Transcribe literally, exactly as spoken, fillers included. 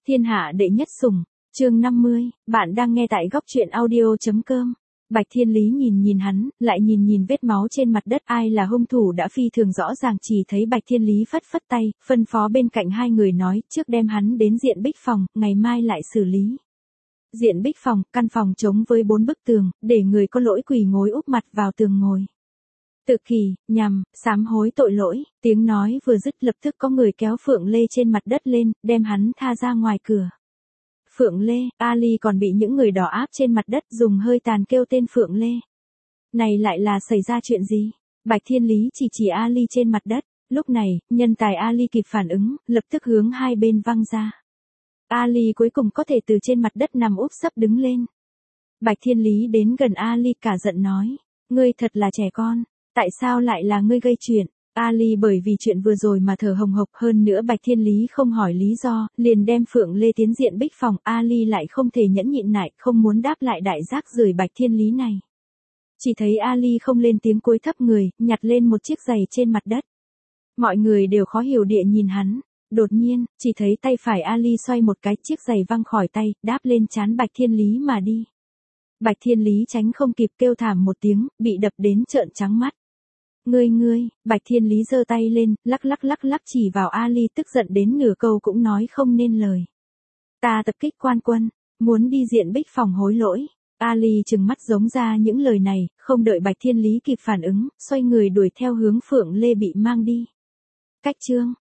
Thiên hạ đệ nhất sủng, chương năm mươi, bạn đang nghe tại góc truyện audio.com. Bạch Thiên Lý nhìn nhìn hắn, lại nhìn nhìn vết máu trên mặt đất, ai là hung thủ đã phi thường rõ ràng, chỉ thấy Bạch Thiên Lý phất phất tay, phân phó bên cạnh hai người nói, trước đem hắn đến diện bích phòng, ngày mai lại xử lý. Diện bích phòng, căn phòng trống với bốn bức tường, để người có lỗi quỳ ngồi úp mặt vào tường ngồi. Tự kỷ, nhằm, sám hối tội lỗi, tiếng nói vừa dứt lập tức có người kéo Phượng Lê trên mặt đất lên, đem hắn tha ra ngoài cửa. Phượng Lê, Ali còn bị những người đỏ áp trên mặt đất dùng hơi tàn kêu tên Phượng Lê. Này lại là xảy ra chuyện gì? Bạch Thiên Lý chỉ chỉ Ali trên mặt đất, lúc này, nhân tài Ali kịp phản ứng, lập tức hướng hai bên văng ra. Ali cuối cùng có thể từ trên mặt đất nằm úp sấp đứng lên. Bạch Thiên Lý đến gần Ali cả giận nói, ngươi thật là trẻ con. Tại sao lại là ngươi gây chuyện? Ali bởi vì chuyện vừa rồi mà thở hồng hộc, hơn nữa Bạch Thiên Lý không hỏi lý do, liền đem Phượng Lê tiến diện bích phòng, Ali lại không thể nhẫn nhịn nại, không muốn đáp lại đại rác rưởi Bạch Thiên Lý này. Chỉ thấy Ali không lên tiếng, cúi thấp người, nhặt lên một chiếc giày trên mặt đất. Mọi người đều khó hiểu địa nhìn hắn, đột nhiên, chỉ thấy tay phải Ali xoay một cái, chiếc giày văng khỏi tay, đáp lên trán Bạch Thiên Lý mà đi. Bạch Thiên Lý tránh không kịp, kêu thảm một tiếng, bị đập đến trợn trắng mắt. Ngươi ngươi, Bạch Thiên Lý giơ tay lên, lắc lắc lắc lắc chỉ vào Ali, tức giận đến nửa câu cũng nói không nên lời. Ta tập kích quan quân, muốn đi diện bích phòng hối lỗi. Ali trừng mắt giống ra những lời này, không đợi Bạch Thiên Lý kịp phản ứng, xoay người đuổi theo hướng Phượng Lê bị mang đi. Cách chương,